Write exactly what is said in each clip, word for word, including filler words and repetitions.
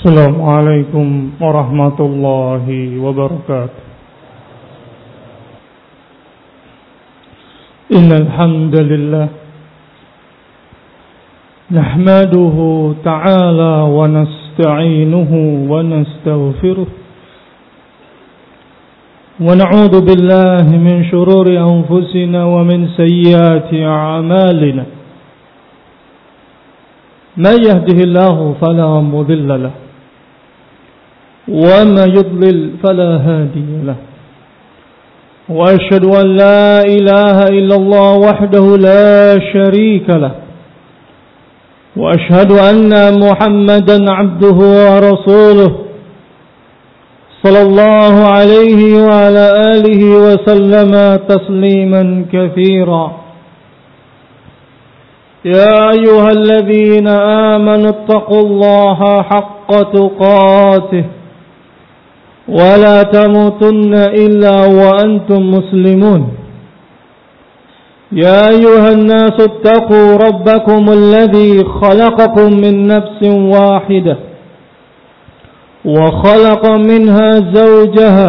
السلام عليكم ورحمة الله وبركاته. إن الحمد لله نحمده تعالى ونستعينه ونستغفره ونعوذ بالله من شرور أنفسنا ومن سيئات أعمالنا. من يهده الله فلا مضل له وما يضلل فلا هادي له. وأشهد أن لا إله إلا الله وحده لا شريك له. وأشهد أن محمدا عبده ورسوله صلى الله عليه وعلى آله وسلم تسليما كثيرا. يا أيها الذين آمنوا اتقوا الله حق تقاته ولا تموتن إلا وأنتم مسلمون. يا أيها الناس اتقوا ربكم الذي خلقكم من نفس واحدة وخلق منها زوجها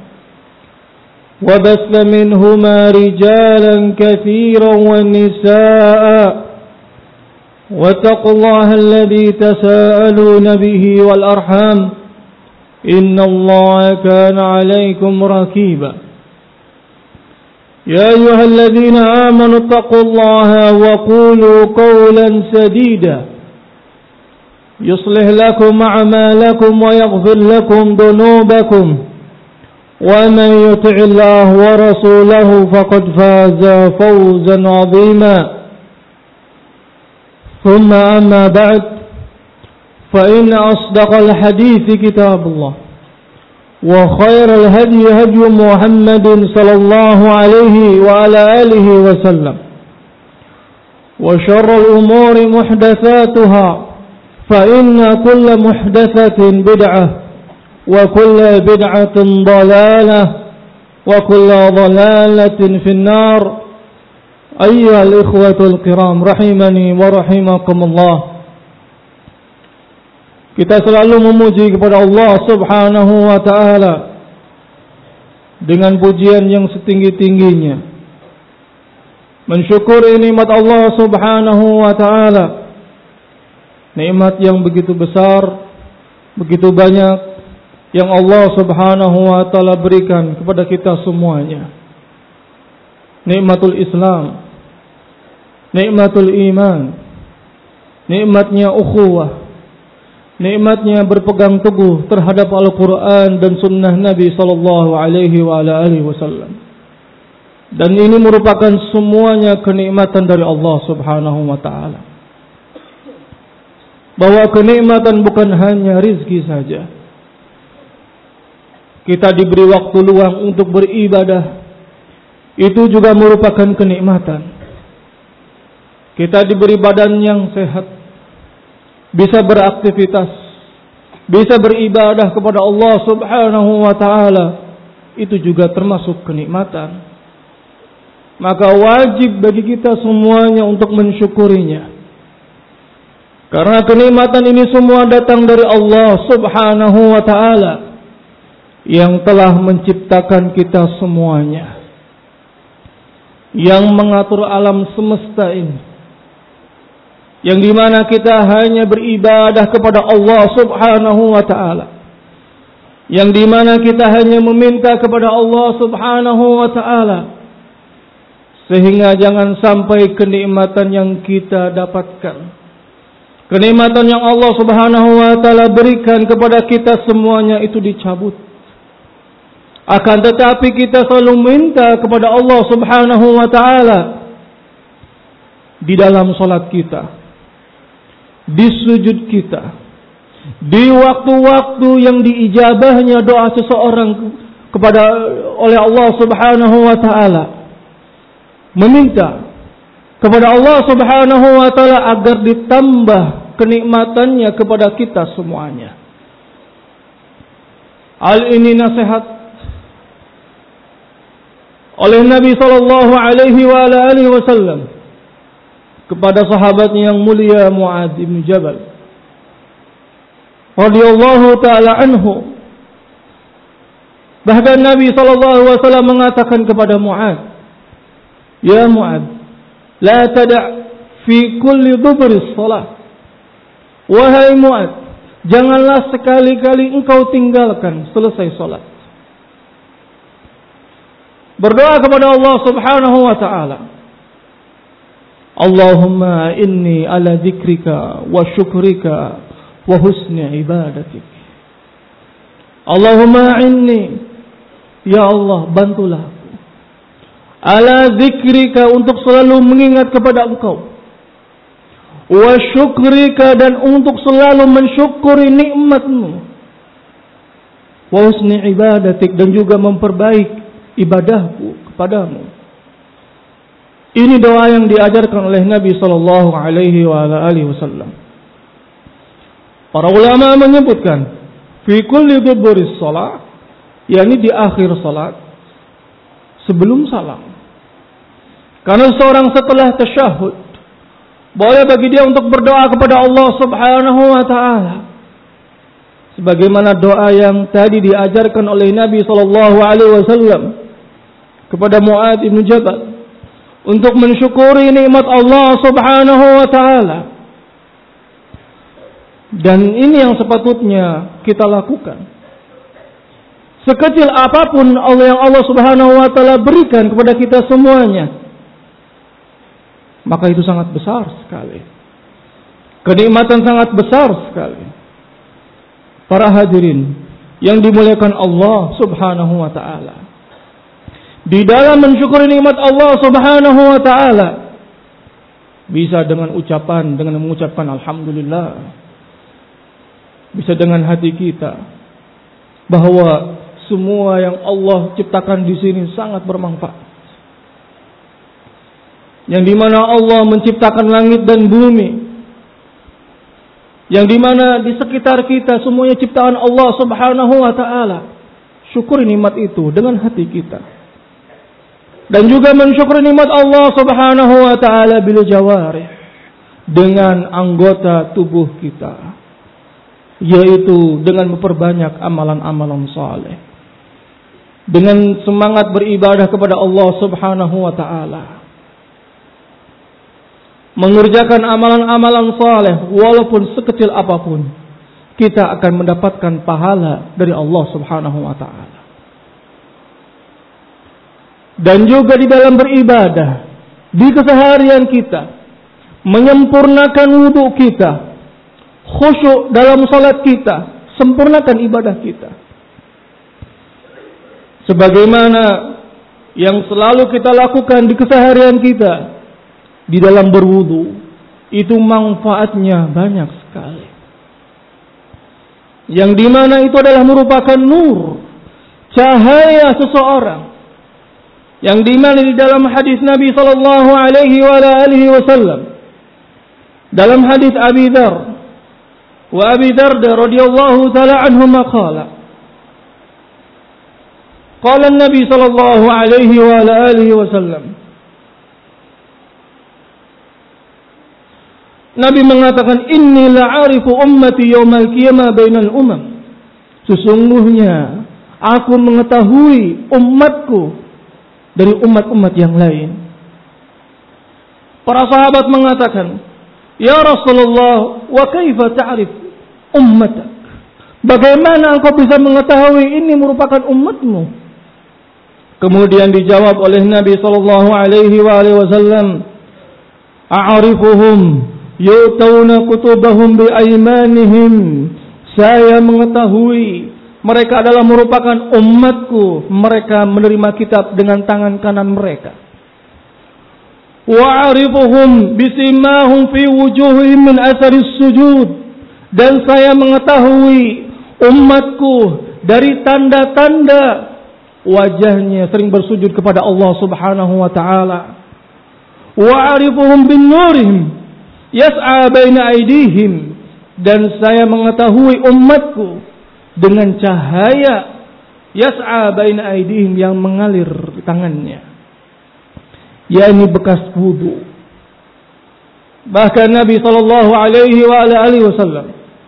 وبث منهما رجالا كثيرا ونساء واتقوا الله الذي تساءلون به والأرحام إن الله كان عليكم رقيبا. يا أيها الذين آمنوا اتقوا الله وقولوا قولا سديدا يصلح لكم أعمالكم ويغفر لكم ذنوبكم ومن يطع الله ورسوله فقد فاز فوزا عظيما. ثم أما بعد فإن أصدق الحديث كتاب الله وخير الهدي هدي محمد صلى الله عليه وعلى آله وسلم وشر الأمور محدثاتها فإن كل محدثة بدعة وكل بدعة ضلالة وكل ضلالة في النار. أيها الإخوة الكرام rahimani wa rahimakumullah. Kita selalu memuji kepada Allah Subhanahu wa taala dengan pujian yang setinggi-tingginya. Mensyukuri nikmat Allah Subhanahu wa taala. Nikmat yang begitu besar, begitu banyak yang Allah Subhanahu wa taala berikan kepada kita semuanya. Nikmatul Islam, nikmatul iman, nikmatnya ukhuwah, nikmatnya berpegang teguh terhadap Al-Quran dan sunnah Nabi sallallahu alaihi wa ala alihi wasallam. Dan ini merupakan semuanya kenikmatan dari Allah Subhanahu wa taala. Bahwa kenikmatan bukan hanya rizki saja. Kita diberi waktu luang untuk beribadah, itu juga merupakan kenikmatan. Kita diberi badan yang sehat, bisa beraktivitas, bisa beribadah kepada Allah Subhanahu wa taala, itu juga termasuk kenikmatan. Maka wajib bagi kita semuanya untuk mensyukurinya. Karena kenikmatan ini semua datang dari Allah Subhanahu wa taala yang telah menciptakan kita semuanya, yang mengatur alam semesta ini, yang dimana kita hanya beribadah kepada Allah Subhanahu wa ta'ala, yang dimana kita hanya meminta kepada Allah Subhanahu wa ta'ala, sehingga jangan sampai kenikmatan yang kita dapatkan, kenikmatan yang Allah Subhanahu wa ta'ala berikan kepada kita semuanya itu dicabut. Akan tetapi kita selalu minta kepada Allah Subhanahu wa ta'ala di dalam salat kita, di sujud kita, di waktu-waktu yang diijabahnya doa seseorang kepada oleh Allah Subhanahu wa taala, meminta kepada Allah Subhanahu wa taala agar ditambah kenikmatannya kepada kita semuanya. Hal ini nasihat oleh Nabi sallallahu alaihi wa ala alihi wasallam kepada sahabatnya yang mulia Muadz bin Jabal. radhiyallahu taala anhu. Bahkan Nabi sallallahu alaihi wasallam mengatakan kepada Mu'adz, "Ya Mu'adz, la tada' fi kulli dhubris shalah." Wahai Mu'adz, janganlah sekali-kali engkau tinggalkan selesai salat. Berdoa kepada Allah Subhanahu wa taala. Allahumma inni ala dzikrika wa syukrika wa husni ibadatik. Allahumma inni, ya Allah, bantulah aku. Ala dzikrika, untuk selalu mengingat kepada Engkau. Wa syukrika, dan untuk selalu mensyukuri nikmat-Mu. Wa husni ibadatik, dan juga memperbaik ibadahku kepadamu. Ini doa yang diajarkan oleh Nabi sallallahu alaihi wasallam. Para ulama menyebutkan fi kulli duburis shalah, yakni di akhir salat sebelum salam. Karena seorang setelah tasyahud boleh bagi dia untuk berdoa kepada Allah Subhanahu wa taala, sebagaimana doa yang tadi diajarkan oleh Nabi sallallahu alaihi wasallam kepada Mu'adz bin Jabal untuk mensyukuri nikmat Allah Subhanahu wa taala. Dan ini yang sepatutnya kita lakukan. Sekecil apapun Allah yang Allah Subhanahu wa taala berikan kepada kita semuanya, maka itu sangat besar sekali. Kenikmatan sangat besar sekali. Para hadirin yang dimuliakan Allah Subhanahu wa taala, di dalam mensyukuri nikmat Allah Subhanahu wa taala, bisa dengan ucapan, dengan mengucapkan alhamdulillah, bisa dengan hati kita bahwa semua yang Allah ciptakan di sini sangat bermanfaat. Yang dimana Allah menciptakan langit dan bumi, yang dimana di sekitar kita semuanya ciptaan Allah Subhanahu wa taala. Syukuri nikmat itu dengan hati kita. Dan juga mensyukuri nikmat Allah Subhanahu wa taala bil jawarih, dengan anggota tubuh kita, yaitu dengan memperbanyak amalan-amalan saleh, dengan semangat beribadah kepada Allah Subhanahu wa taala, mengerjakan amalan-amalan saleh walaupun sekecil apapun, kita akan mendapatkan pahala dari Allah Subhanahu wa taala. Dan juga di dalam beribadah, di keseharian kita, menyempurnakan wudhu kita, khusyuk dalam salat kita, sempurnakan ibadah kita. Sebagaimana yang selalu kita lakukan di keseharian kita, di dalam berwudu, itu manfaatnya banyak sekali. Yang dimana itu adalah merupakan nur, cahaya seseorang. Yang dimana di dalam hadis Nabi sallallahu alaihi wasallam, dalam hadis Abi Dzar, wa Abi Darda radhiyallahu taala anhu qala, qala Nabi sallallahu alaihi wasallam, Nabi mengatakan, inni la'arifu ummati yaumal qiyamah bainal umam. Sesungguhnya aku mengetahui umatku dari umat-umat yang lain. Para sahabat mengatakan, ya Rasulullah, wa kaifa ta'rif ummatak? Bagaimana engkau bisa mengetahui ini merupakan umatmu? Kemudian dijawab oleh Nabi sallallahu alaihi wasallam, a'rifuhum yu'tawna kutubahum bi'aymanihim. Saya mengetahui mereka adalah merupakan umatku. Mereka menerima kitab dengan tangan kanan mereka. Wa'arifuhum bisimahum fi wujuhihim min atharis sujud. Dan saya mengetahui umatku dari tanda-tanda wajahnya sering bersujud kepada Allah Subhanahu wa taala. Wa'arifuhum bin nurihim yas'a baina aydihim. Dan saya mengetahui umatku dengan cahaya yas'a baina aydihim, yang mengalir di tangannya, yakni bekas wudu. Bahkan Nabi sallallahu alaihi wasallam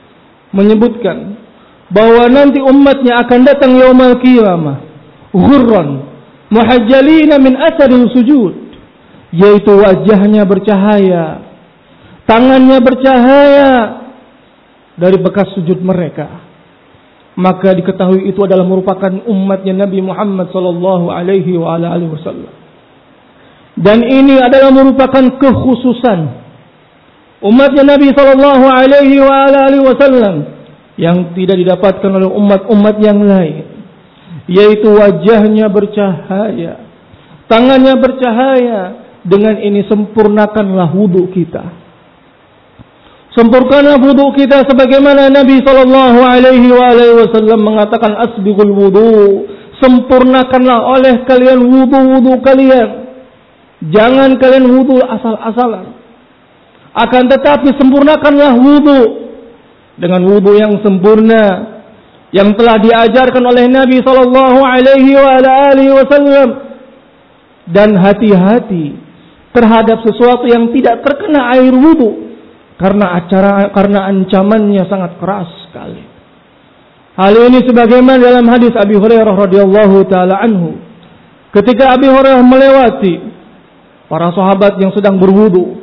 menyebutkan bahwa nanti umatnya akan datang yaumul qiyamah ghurran muhajjalina min atharil sujud, yaitu wajahnya bercahaya, tangannya bercahaya dari bekas sujud mereka. Maka diketahui itu adalah merupakan umatnya Nabi Muhammad sallallahu alaihi wa ala alihi wasallam. Dan ini adalah merupakan kekhususan umatnya Nabi sallallahu alaihi wa ala alihi wasallam yang tidak didapatkan oleh umat-umat yang lain, yaitu wajahnya bercahaya, tangannya bercahaya. Dengan ini sempurnakanlah wudu kita. Sempurnakanlah wudu kita sebagaimana Nabi sallallahu alaihi wasallam mengatakan asbighul wudu. Sempurnakanlah oleh kalian wudu-wudu kalian. Jangan kalian wudu asal-asalan. Akan tetapi sempurnakanlah wudu dengan wudu yang sempurna yang telah diajarkan oleh Nabi sallallahu alaihi wasallam. Dan hati-hati terhadap sesuatu yang tidak terkena air wudu. Karena acara karena ancamannya sangat keras sekali. Hal ini sebagaimana dalam hadis Abi Hurairah radhiyallahu taala anhu, ketika Abi Hurairah melewati para sahabat yang sedang berwudu,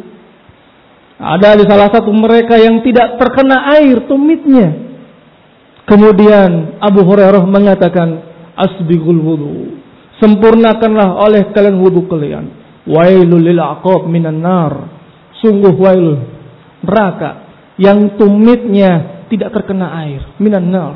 ada di salah satu mereka yang tidak terkena air tumitnya. Kemudian Abu Hurairah mengatakan, asbighul wudu, sempurnakanlah oleh kalian wudu kalian. Wailul lil aqab minan nar, sungguh wail neraka yang tumitnya tidak terkena air, minan nar.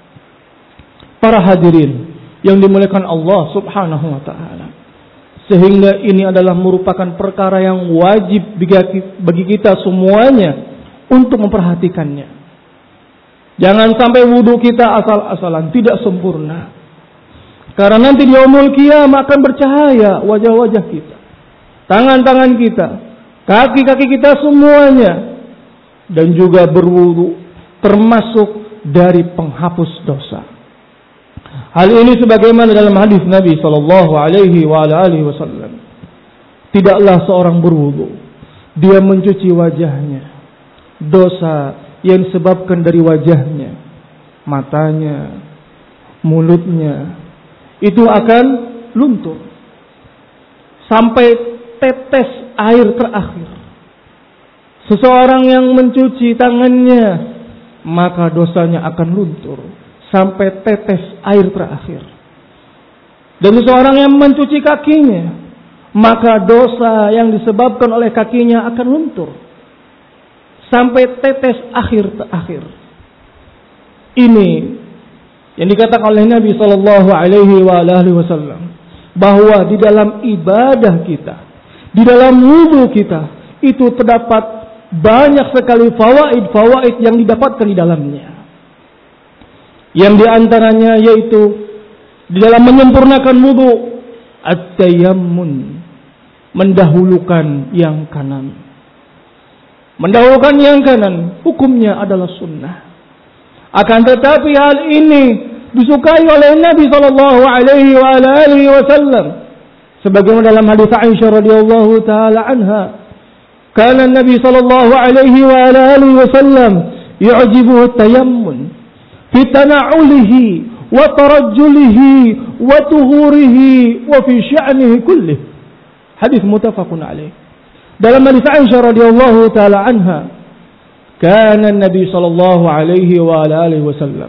Para hadirin yang dimuliakan Allah Subhanahu wa taala, sehingga ini adalah merupakan perkara yang wajib bagi kita semuanya untuk memperhatikannya. Jangan sampai wudu kita asal-asalan, tidak sempurna. Karena nanti di yaumul qiyamah akan bercahaya wajah-wajah kita, tangan-tangan kita, kaki-kaki kita semuanya. Dan juga berwudu termasuk dari penghapus dosa. Hal ini sebagaimana dalam hadis Nabi sallallahu alaihi wasallam. Tidaklah seorang berwudu dia mencuci wajahnya, dosa yang disebabkan dari wajahnya, matanya, mulutnya, itu akan luntur sampai tetes air terakhir. Seseorang yang mencuci tangannya, maka dosanya akan luntur sampai tetes air terakhir. Dan seseorang yang mencuci kakinya, maka dosa yang disebabkan oleh kakinya akan luntur sampai tetes akhir terakhir. Ini yang dikatakan oleh Nabi sallallahu alaihi wasallam, bahwa di dalam ibadah kita, di dalam wudu kita, itu terdapat banyak sekali fawaid-fawaid yang didapatkan di dalamnya. Yang diantaranya yaitu di dalam menyempurnakan wudu, at-tayammun, mendahulukan yang kanan. Mendahulukan yang kanan hukumnya adalah sunnah. Akan tetapi hal ini disukai oleh Nabi sallallahu alaihi wasallam, sebagaimana dalam hadis Aisyah radhiyallahu taala anha, kana Nabi sallallahu alaihi wasallam yu'jibuhu at-tayammun fi tana'ulihi wa tarajjulihi wa tuhurihi wa fi sya'nihi kullih. Hadis muttafaqun alaih. Dalam hadis Aisyah radhiyallahu taala anha, kana Nabi sallallahu alaihi wasallam,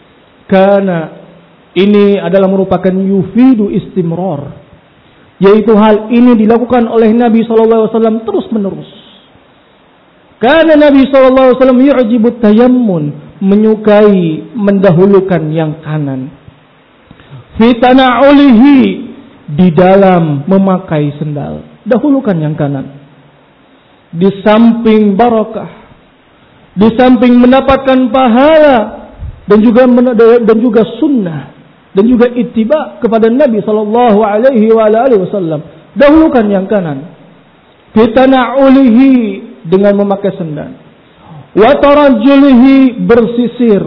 kana ini adalah merupakan yufidu istimrar, yaitu hal ini dilakukan oleh Nabi sallallahu alaihi wasallam terus menerus. Karena Nabi sallallahu alaihi wasallam yu'jibu tayammun, menyukai mendahulukan yang kanan. Fi tana'ulihi, di dalam memakai sendal, dahulukan yang kanan. Di samping barakah, di samping mendapatkan pahala, dan juga dan juga sunnah, dan juga ittiba kepada Nabi sallallahu alaihi wasallam, dahulukan yang kanan. Fi tana'ulihi, dengan memakai sendal. Wa tarajjulihi, bersisir.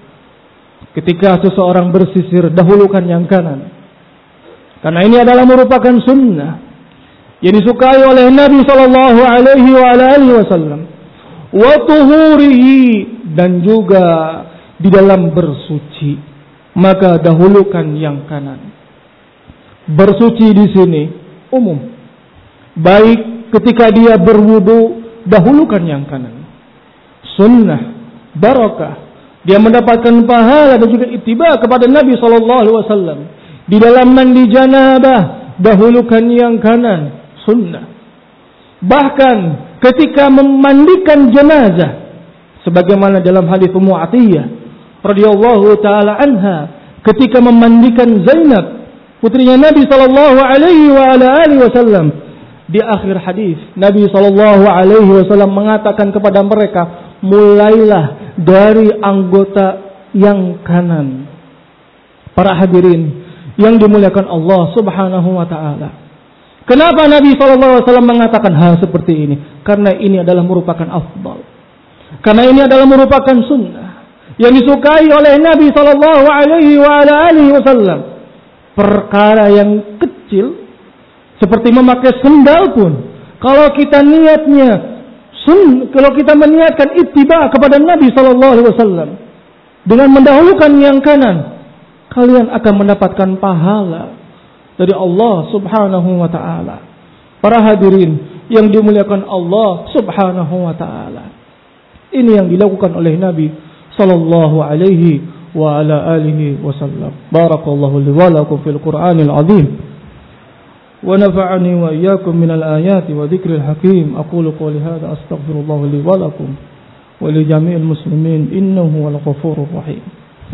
Ketika seseorang bersisir, dahulukan yang kanan. Karena ini adalah merupakan sunnah yang disukai oleh Nabi sallallahu alaihi wasallam. Wa tuhurihi, dan juga di dalam bersuci, maka dahulukan yang kanan. Bersuci di sini umum. Baik ketika dia berwudu, dahulukan yang kanan. Sunnah, barakah. Dia mendapatkan pahala dan juga ittiba kepada Nabi sallallahu alaihi wasallam. Di dalam mandi janabah, dahulukan yang kanan. Sunnah. Bahkan ketika memandikan jenazah, sebagaimana dalam hadis Ummu Athiyyah radhiyallahu taala anha, ketika memandikan Zainab, putrinya Nabi sallallahu alaihi wa ala alihi wasallam, di akhir hadis Nabi sallallahu alaihi wasallam mengatakan kepada mereka, mulailah dari anggota yang kanan. Para hadirin yang dimuliakan Allah Subhanahu wa taala. Kenapa Nabi sallallahu alaihi wasallam mengatakan hal seperti ini? Karena ini adalah merupakan afdal. Karena ini adalah merupakan sunnah yang disukai oleh Nabi sallallahu alaihi wa ala alihi wasallam. Perkara yang kecil seperti memakai sendal pun, kalau kita niatnya sun, kalau kita meniatkan ittiba kepada Nabi sallallahu alaihi wasallam dengan mendahulukan yang kanan, kalian akan mendapatkan pahala dari Allah Subhanahu wa taala. Para hadirin yang dimuliakan Allah Subhanahu wa taala. Ini yang dilakukan oleh Nabi sallallahu alaihi wa ala alihi wasallam. Barakallahu li wa lakum fil Qur'anil azim. Wa nafa'ani wa iyyakum minal ayati wa dzikril hakim. Aqulu qouli hadza astaghfirullah li wa lakum wa li jami'il muslimin innahu wal ghafurur rahim.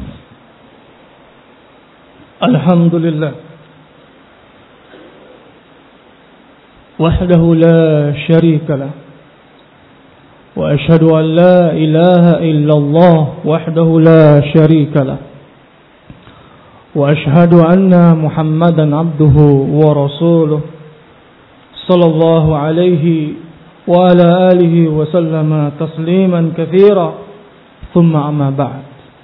Alhamdulillah. وحده لا شريك له وأشهد أن لا إله إلا الله وحده لا شريك له وأشهد أن محمدا عبده ورسوله صلى الله عليه وعلى آله وسلم تسليما كثيرا ثم أما بعد.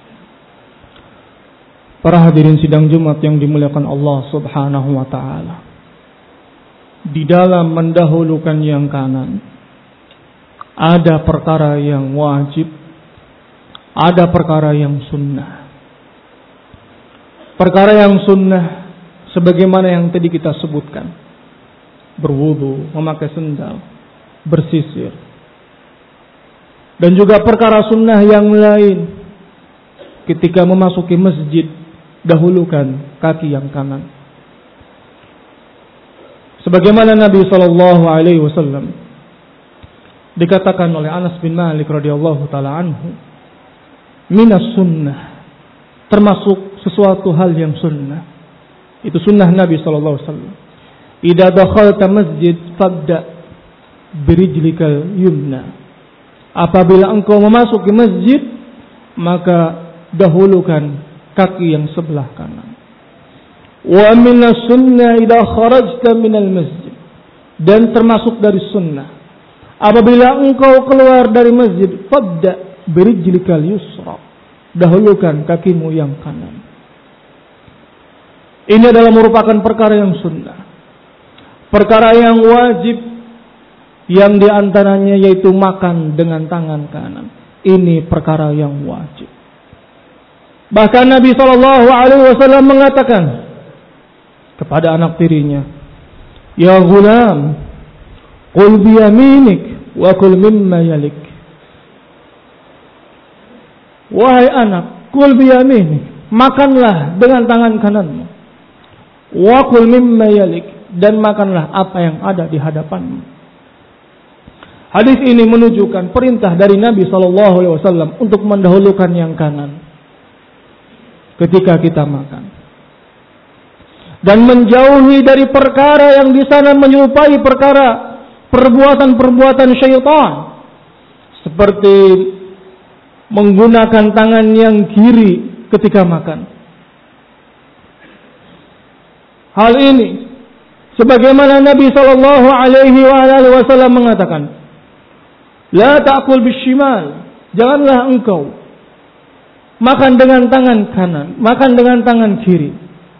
Para hadirin sidang Jumat yang dimuliakan Allah Subhanahu wa taala. Di dalam mendahulukan yang kanan, ada perkara yang wajib, ada perkara yang sunnah. Perkara yang sunnah sebagaimana yang tadi kita sebutkan, berwudu, memakai sendal, bersisir. Dan juga perkara sunnah yang lain, ketika memasuki masjid, dahulukan kaki yang kanan. Sebagaimana Nabi sallallahu alaihi wasallam dikatakan oleh Anas bin Malik radhiyallahu taala anhu, minas sunnah, termasuk sesuatu hal yang sunnah. Itu sunnah Nabi sallallahu alaihi wasallam. Idza dakhalta masjid fabda birijlikal yumna. Apabila engkau memasuki masjid, maka dahulukan kaki yang sebelah kanan. Wa minas sunnah idza kharajta minal masjid. Dan termasuk dari sunnah, apabila engkau keluar dari masjid, fabda birijlikal yusra. Dahulukan kakimu yang kanan. Ini adalah merupakan perkara yang sunnah. Perkara yang wajib, yang diantaranya yaitu makan dengan tangan kanan. Ini perkara yang wajib. Bahkan Nabi sallallahu alaihi wasallam mengatakan kepada anak tirinya, ya ghulam, qul biyaminik wa kul mimma yalik. Wahai anak, qul biyaminik, makanlah dengan tangan kananmu. Wa kul mimma yalik, dan makanlah apa yang ada di hadapanmu. Hadis ini menunjukkan perintah dari Nabi sallallahu alaihi wasallam untuk mendahulukan yang kanan ketika kita makan. Dan menjauhi dari perkara yang di sana menyerupai perkara perbuatan-perbuatan syaitan, seperti menggunakan tangan yang kiri ketika makan. Hal ini sebagaimana Nabi sallallahu alaihi wasallam mengatakan, la ta'kul bishimal, janganlah engkau makan dengan tangan kanan, makan dengan tangan kiri.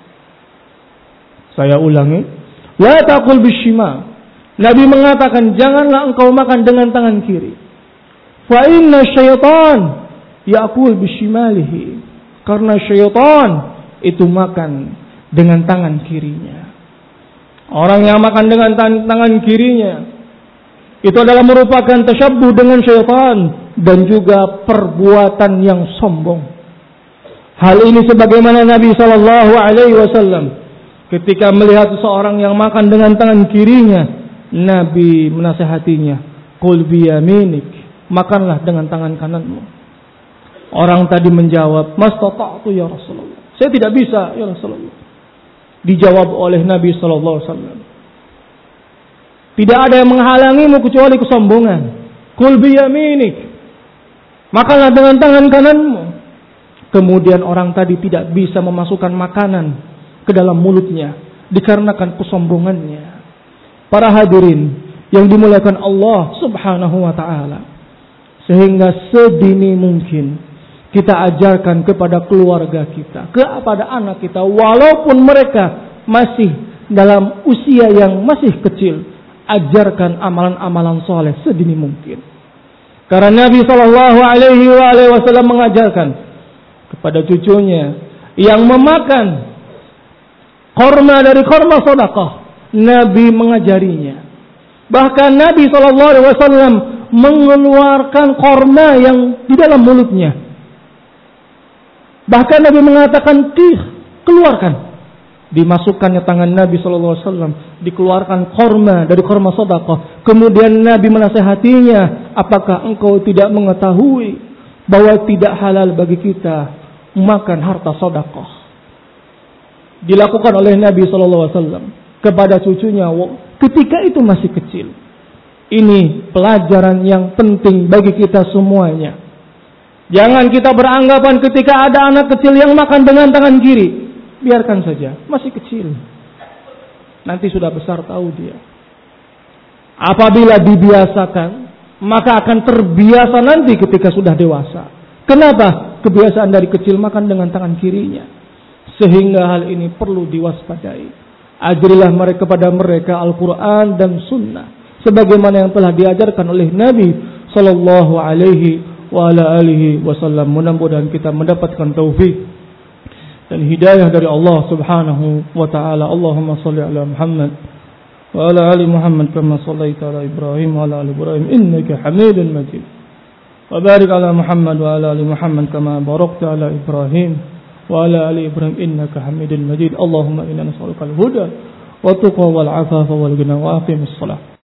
Saya ulangi, la taqul bishimal. Nabi mengatakan janganlah engkau makan dengan tangan kiri. Fa inna syaitan ya'kul bishimalihi, karena syaitan itu makan dengan tangan kirinya. Orang yang makan dengan tangan kirinya itu adalah merupakan tasyabbuh dengan syaitan dan juga perbuatan yang sombong. Hal ini sebagaimana Nabi sallallahu alaihi wasallam ketika melihat seseorang yang makan dengan tangan kirinya, Nabi menasihatinya, "Qul biyaminik," makanlah dengan tangan kananmu. Orang tadi menjawab, "Mastata'tu ya Rasulullah." Saya tidak bisa ya Rasulullah. Dijawab oleh Nabi sallallahu alaihi wasallam, tidak ada yang menghalangimu kecuali kesombongan. Qul biyaminik, makanlah dengan tangan kananmu. Kemudian orang tadi tidak bisa memasukkan makanan ke dalam mulutnya dikarenakan kesombongannya. Para hadirin yang dimuliakan Allah Subhanahu wa taala, sehingga sedini mungkin kita ajarkan kepada keluarga kita, kepada anak kita, walaupun mereka masih dalam usia yang masih kecil, ajarkan amalan-amalan soleh sedini mungkin. Karena Nabi Shallallahu Alaihi Wasallam mengajarkan kepada cucunya yang memakan korma dari korma sedekah, Nabi mengajarinya. Bahkan Nabi Shallallahu Alaihi Wasallam mengeluarkan korma yang di dalam mulutnya. Bahkan Nabi mengatakan, "Tih, keluarkan." Dimasukkannya tangan Nabi Shallallahu Alaihi Wasallam, dikeluarkan korma dari korma sedekah. Kemudian Nabi menasihatinya, "Apakah engkau tidak mengetahui bahwa tidak halal bagi kita makan harta sedekah?" Dilakukan oleh Nabi Shallallahu Alaihi Wasallam kepada cucunya ketika itu masih kecil. Ini pelajaran yang penting bagi kita semuanya. Jangan kita beranggapan ketika ada anak kecil yang makan dengan tangan kiri, biarkan saja, masih kecil. Nanti sudah besar tahu dia. Apabila dibiasakan, maka akan terbiasa nanti ketika sudah dewasa. Kenapa? Kebiasaan dari kecil makan dengan tangan kirinya. Sehingga hal ini perlu diwaspadai. Ajarilah mereka kepada mereka Al-Quran dan Sunnah, sebagaimana yang telah diajarkan oleh Nabi Sallallahu Alaihi wa ala alihi wasallam. Mudah-mudahan kita mendapatkan taufik dan hidayah dari Allah Subhanahu wa taala. Allahumma shalli ala Muhammad wa ala ali Muhammad kama shallaita ala Ibrahim wa ala ali Ibrahim innaka Hamidun Majid. Wa barik ala Muhammad wa ala ali Muhammad kama barakta ala Ibrahim wa ala ali Ibrahim innaka Hamidun Majid. Allahumma inna nas'aluka al-huda wa tuqa wal afafa wal ghina wa aqimis shalah.